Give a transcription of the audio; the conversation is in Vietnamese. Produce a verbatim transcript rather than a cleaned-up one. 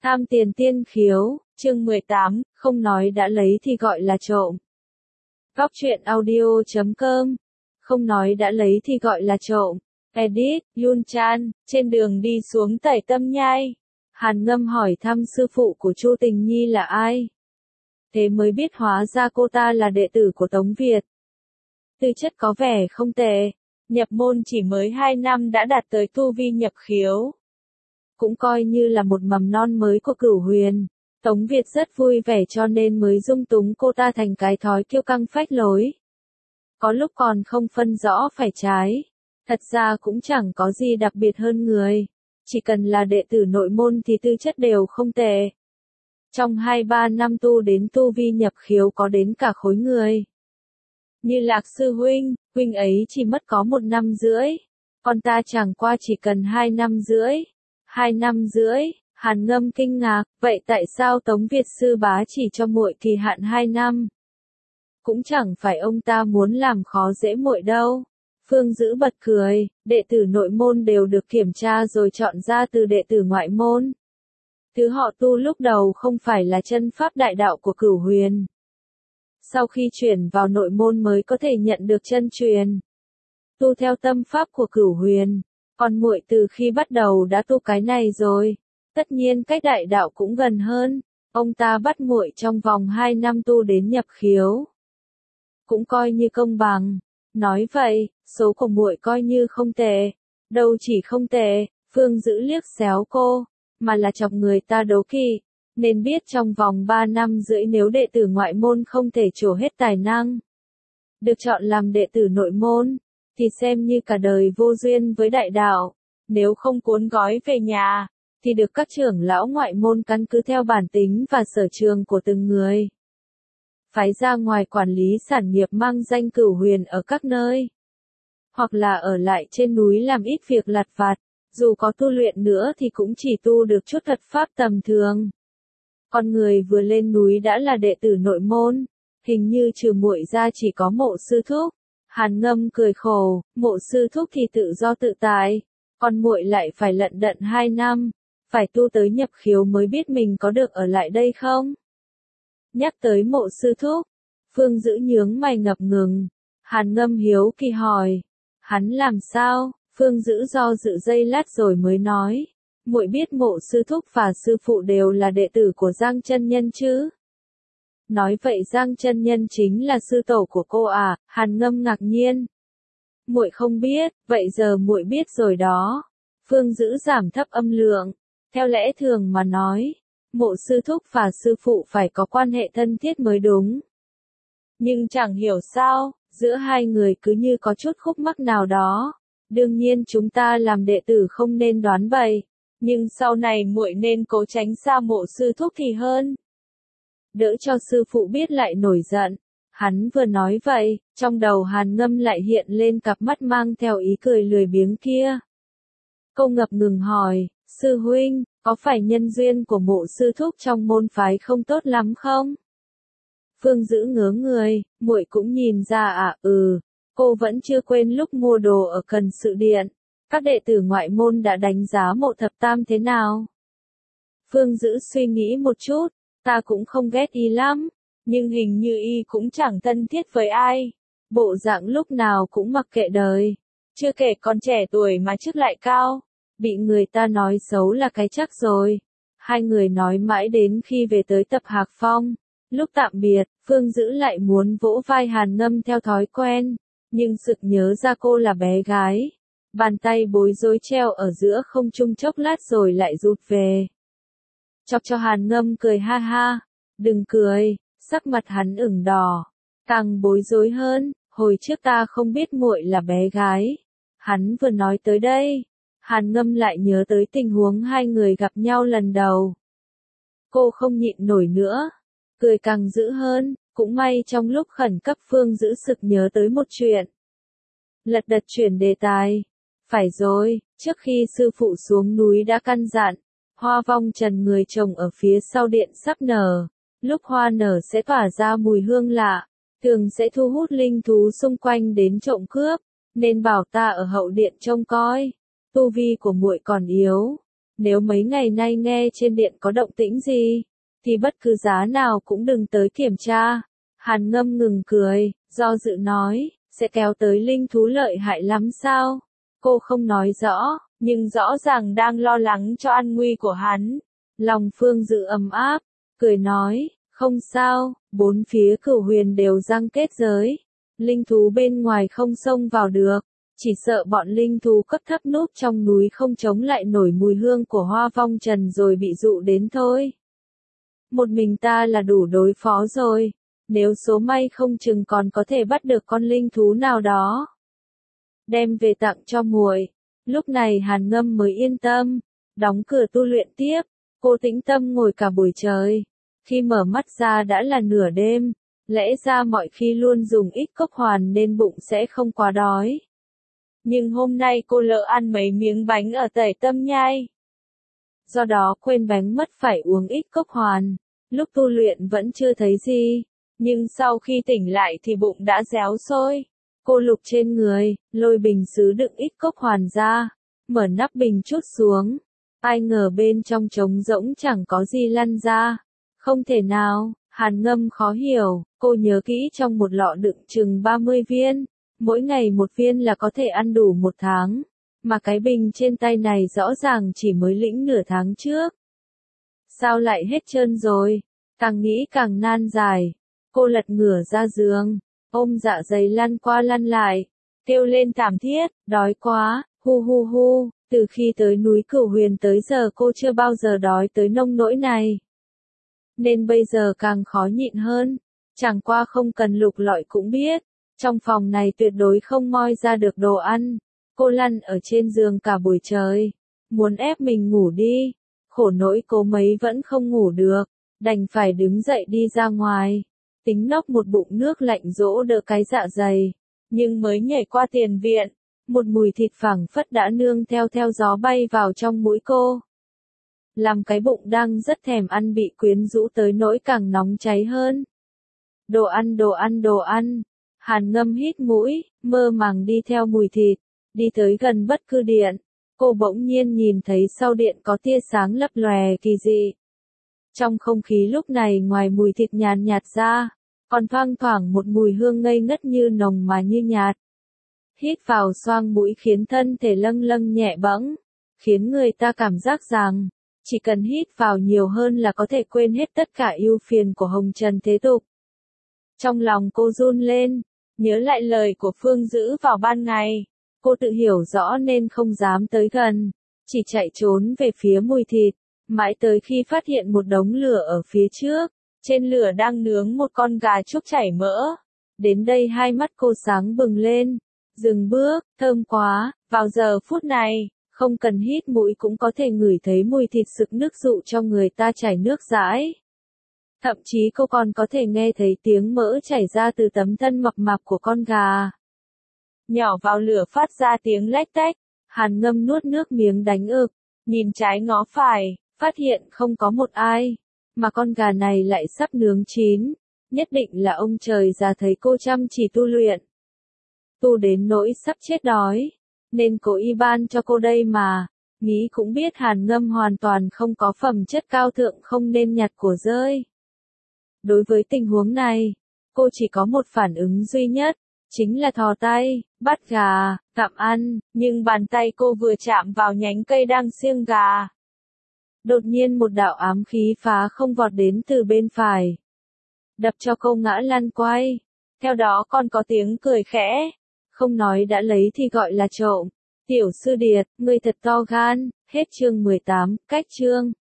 Tham tiền tiên khiếu, chương mười tám, không nói đã lấy thì gọi là trộm. Góc truyện audio chấm com, không nói đã lấy thì gọi là trộm. Edit, Yun Chan, trên đường đi xuống Tẩy Tâm Nhai. Hàn Ngâm hỏi thăm sư phụ của Chu Tình Nhi là ai. Thế mới biết hóa ra cô ta là đệ tử của Tống Việt. Tư chất có vẻ không tệ, nhập môn chỉ mới hai năm đã đạt tới tu vi nhập khiếu. Cũng coi như là một mầm non mới của Cửu Huyền. Tống Việt rất vui vẻ cho nên mới dung túng cô ta thành cái thói kiêu căng phách lối. Có lúc còn không phân rõ phải trái. Thật ra cũng chẳng có gì đặc biệt hơn người. Chỉ cần là đệ tử nội môn thì tư chất đều không tệ. Trong hai ba năm tu đến tu vi nhập khiếu có đến cả khối người. Như Lạc sư huynh, huynh ấy chỉ mất có một năm rưỡi. Còn ta chẳng qua chỉ cần hai năm rưỡi. Hai năm rưỡi, Hàn Ngâm kinh ngạc, vậy tại sao Tống Việt sư bá chỉ cho muội kỳ hạn hai năm? Cũng chẳng phải ông ta muốn làm khó dễ muội đâu. Phương Dữ bật cười, đệ tử nội môn đều được kiểm tra rồi chọn ra từ đệ tử ngoại môn. Thứ họ tu lúc đầu không phải là chân pháp đại đạo của Cửu Huyền. Sau khi chuyển vào nội môn mới có thể nhận được chân truyền. Tu theo tâm pháp của Cửu Huyền. Còn muội từ khi bắt đầu đã tu cái này rồi, tất nhiên cách đại đạo cũng gần hơn. Ông ta bắt muội trong vòng hai năm tu đến nhập khiếu, cũng coi như công bằng. Nói vậy, số của muội coi như không tệ. Đâu chỉ không tệ, Phương Dữ liếc xéo cô, mà là chọc người ta đố kỵ. Nên biết trong vòng ba năm rưỡi nếu đệ tử ngoại môn không thể trổ hết tài năng, được chọn làm đệ tử nội môn, thì xem như cả đời vô duyên với đại đạo. Nếu không cuốn gói về nhà, thì được các trưởng lão ngoại môn căn cứ theo bản tính và sở trường của từng người, phái ra ngoài quản lý sản nghiệp mang danh Cửu Huyền ở các nơi. Hoặc là ở lại trên núi làm ít việc lặt vặt, dù có tu luyện nữa thì cũng chỉ tu được chút thuật pháp tầm thường. Con người vừa lên núi đã là đệ tử nội môn, hình như trừ muội ra chỉ có Mộ sư thúc. Hàn Ngâm cười khổ, Mộ sư thúc thì tự do tự tại, còn muội lại phải lận đận hai năm, phải tu tới nhập khiếu mới biết mình có được ở lại đây không. Nhắc tới Mộ sư thúc, Phương Dữ nhướng mày ngập ngừng. Hàn Ngâm hiếu kỳ hỏi, hắn làm sao? Phương Dữ do dự giây lát rồi mới nói, muội biết Mộ sư thúc và sư phụ đều là đệ tử của Giang chân nhân chứ? Nói vậy Giang chân nhân chính là sư tổ của cô à? Hàn Ngâm ngạc nhiên. Muội không biết, vậy giờ muội biết rồi đó. Phương Dữ giảm thấp âm lượng. Theo lẽ thường mà nói, Mộ sư thúc và sư phụ phải có quan hệ thân thiết mới đúng. Nhưng chẳng hiểu sao, giữa hai người cứ như có chút khúc mắc nào đó. Đương nhiên chúng ta làm đệ tử không nên đoán bậy, nhưng sau này muội nên cố tránh xa Mộ sư thúc thì hơn. Đỡ cho sư phụ biết lại nổi giận. Hắn vừa nói vậy, trong đầu Hàn Ngâm lại hiện lên cặp mắt mang theo ý cười lười biếng kia. Cô ngập ngừng hỏi, sư huynh, có phải nhân duyên của Mộ sư thúc trong môn phái không tốt lắm không? Phương Dữ ngớ người, muội cũng nhìn ra à? Ừ, cô vẫn chưa quên lúc mua đồ ở Cần Sự Điện, các đệ tử ngoại môn đã đánh giá Mộ thập tam thế nào? Phương Dữ suy nghĩ một chút, ta cũng không ghét y lắm, nhưng hình như y cũng chẳng thân thiết với ai. Bộ dạng lúc nào cũng mặc kệ đời. Chưa kể còn trẻ tuổi mà chức lại cao. Bị người ta nói xấu là cái chắc rồi. Hai người nói mãi đến khi về tới tập Hạc Phong. Lúc tạm biệt, Phương Dữ lại muốn vỗ vai Hàn Ngâm theo thói quen. Nhưng sực nhớ ra cô là bé gái. Bàn tay bối rối treo ở giữa không trung chốc lát rồi lại rụt về. Chọc cho Hàn Ngâm cười ha ha. Đừng cười, sắc mặt hắn ửng đỏ. Càng bối rối hơn, hồi trước ta không biết muội là bé gái. Hắn vừa nói tới đây, Hàn Ngâm lại nhớ tới tình huống hai người gặp nhau lần đầu. Cô không nhịn nổi nữa, cười càng dữ hơn, cũng may trong lúc khẩn cấp Phương Dữ sực nhớ tới một chuyện. Lật đật chuyển đề tài. Phải rồi, trước khi sư phụ xuống núi đã căn dặn, hoa vong trần người trồng ở phía sau điện sắp nở. Lúc hoa nở sẽ tỏa ra mùi hương lạ, thường sẽ thu hút linh thú xung quanh đến trộm cướp, nên bảo ta ở hậu điện trông coi. Tu vi của muội còn yếu, nếu mấy ngày nay nghe trên điện có động tĩnh gì, thì bất cứ giá nào cũng đừng tới kiểm tra. Hàn Ngâm ngừng cười, do dự nói, sẽ kéo tới linh thú lợi hại lắm sao? Cô không nói rõ, nhưng rõ ràng đang lo lắng cho an nguy của hắn. Lòng Phương Dự ấm áp, cười nói, không sao, bốn phía Cửu Huyền đều giăng kết giới. Linh thú bên ngoài không xông vào được, chỉ sợ bọn linh thú cấp thấp núp trong núi không chống lại nổi mùi hương của Hoa Vong Trần rồi bị dụ đến thôi. Một mình ta là đủ đối phó rồi, nếu số may không chừng còn có thể bắt được con linh thú nào đó. Đem về tặng cho muội. Lúc này Hàn Ngâm mới yên tâm, đóng cửa tu luyện tiếp, cô tĩnh tâm ngồi cả buổi trời. Khi mở mắt ra đã là nửa đêm, lẽ ra mọi khi luôn dùng ít cốc hoàn nên bụng sẽ không quá đói. Nhưng hôm nay cô lỡ ăn mấy miếng bánh ở Tẩy Tâm Nhai. Do đó quên bánh mất phải uống ít cốc hoàn, lúc tu luyện vẫn chưa thấy gì, nhưng sau khi tỉnh lại thì bụng đã réo sôi. Cô lục trên người, lôi bình sứ đựng ít cốc hoàn ra, mở nắp bình chút xuống. Ai ngờ bên trong trống rỗng chẳng có gì lăn ra. Không thể nào, Hàn Ngâm khó hiểu, cô nhớ kỹ trong một lọ đựng chừng ba mươi viên, mỗi ngày một viên là có thể ăn đủ một tháng, mà cái bình trên tay này rõ ràng chỉ mới lĩnh nửa tháng trước. Sao lại hết trơn rồi? Càng nghĩ càng nan giải, cô lật ngửa ra giường, ôm dạ dày lăn qua lăn lại, kêu lên thảm thiết, đói quá, hu hu hu, từ khi tới núi Cửu Huyền tới giờ cô chưa bao giờ đói tới nông nỗi này. Nên bây giờ càng khó nhịn hơn, chẳng qua không cần lục lọi cũng biết, trong phòng này tuyệt đối không moi ra được đồ ăn. Cô lăn ở trên giường cả buổi trời, muốn ép mình ngủ đi, khổ nỗi cố mấy vẫn không ngủ được, đành phải đứng dậy đi ra ngoài, tính nốc một bụng nước lạnh dỗ đỡ cái dạ dày, nhưng mới nhảy qua tiền viện, một mùi thịt phảng phất đã nương theo theo gió bay vào trong mũi cô. Làm cái bụng đang rất thèm ăn bị quyến rũ tới nỗi càng nóng cháy hơn. Đồ ăn đồ ăn đồ ăn, Hàn Ngâm hít mũi, mơ màng đi theo mùi thịt, đi tới gần bất cứ điện, cô bỗng nhiên nhìn thấy sau điện có tia sáng lấp lòe kỳ dị. Trong không khí lúc này ngoài mùi thịt nhàn nhạt ra, còn thoang thoảng một mùi hương ngây ngất như nồng mà như nhạt. Hít vào xoang mũi khiến thân thể lâng lâng nhẹ bẫng, khiến người ta cảm giác rằng, chỉ cần hít vào nhiều hơn là có thể quên hết tất cả ưu phiền của hồng trần thế tục. Trong lòng cô run lên, nhớ lại lời của Phương Dữ vào ban ngày, cô tự hiểu rõ nên không dám tới gần, chỉ chạy trốn về phía mùi thịt, mãi tới khi phát hiện một đống lửa ở phía trước, trên lửa đang nướng một con gà trúc chảy mỡ. Đến đây hai mắt cô sáng bừng lên, dừng bước, thơm quá, vào giờ phút này, không cần hít mũi cũng có thể ngửi thấy mùi thịt sực nước dụ cho người ta chảy nước dãi. Thậm chí cô còn có thể nghe thấy tiếng mỡ chảy ra từ tấm thân mập mạp của con gà. Nhỏ vào lửa phát ra tiếng lách tách, Hàn Ngâm nuốt nước miếng đánh ực, nhìn trái ngó phải, phát hiện không có một ai, mà con gà này lại sắp nướng chín, nhất định là ông trời già thấy cô chăm chỉ tu luyện. Tu đến nỗi sắp chết đói, nên cố ý ban cho cô đây mà, nghĩ cũng biết Hàn Ngâm hoàn toàn không có phẩm chất cao thượng không nên nhặt của rơi. Đối với tình huống này, cô chỉ có một phản ứng duy nhất, chính là thò tay, bắt gà, gặm ăn, nhưng bàn tay cô vừa chạm vào nhánh cây đang xiêng gà. Đột nhiên một đạo ám khí phá không vọt đến từ bên phải, đập cho cô ngã lăn quay, theo đó còn có tiếng cười khẽ, không nói đã lấy thì gọi là trộm. Tiểu sư điệt, ngươi thật to gan, hết chương mười tám, cách chương.